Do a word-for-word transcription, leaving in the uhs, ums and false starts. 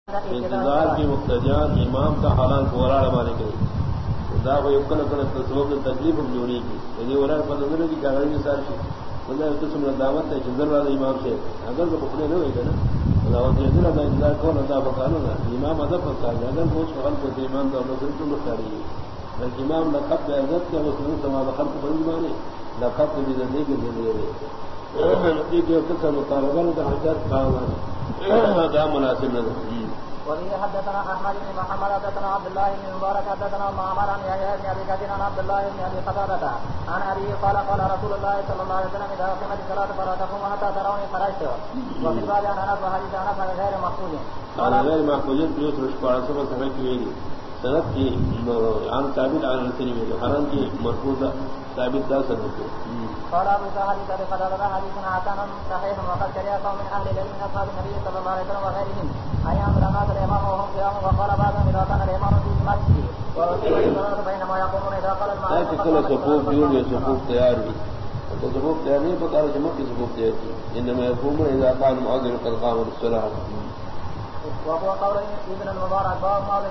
انتظار کی مقتدیان امام کا حالان کو وراڑ مانے گئی دا کو یقن کن تصوب تکلیف ہم جوڑی کی یعنی وراڑ پر نظر کی کاغذ کی سار کی بندہ قسم دعوت ہے جنزل والا امام سے اگر تو پکڑے نہ ہوئے گا نا دعوت یہ دل انتظار کون ادا پکانو گا امام ادب پکا ہے اگر وہ سوال کو امام کا نظر تم مختاری ہے بلکہ امام لقب کا عزت کیا مسلم تمام خلق بن مانے لقب بھی زندگی کے ذریعے نبی کے قسم مطالبہ کا حجت کہا دا مناسب نظر وبه حدثنا احمد بن محمد حدثنا عبد الله بن مبارك حدثنا معمر عن يحيى بن ابي كثير عن عبد الله بن ابي قتاده عن ابي قال قال رسول الله صلى الله عليه وسلم اذا قامت الصلاه فلا تقوموا حتى تروني خرجت وفي الباب عن انس وحديث انس غير محفوظ قال غير محفوظ في رشقه سبع سنه کی سند کی عن ثابت عن السنی حرام کی مرفوع ثابت دا سند قال ابو سعيد قد قال حديثنا حسن صحيح وقد كره قوم من اهل العلم من اصحاب النبي صلى الله عليه وسلم وغيرهم ايام رمضان الامام وهم قيام وقال بعضهم اذا كان الامام في مسجد ورسول بينما يقومون اذا قال المعروف كل صفوف جون صفوف تیار بھی تو صفوف تیار نہیں پتا ہے جمع کی صفوف تیار کی انما يقومون اذا قال المؤذن قد قام الصلاه وهو قول ابن المبارك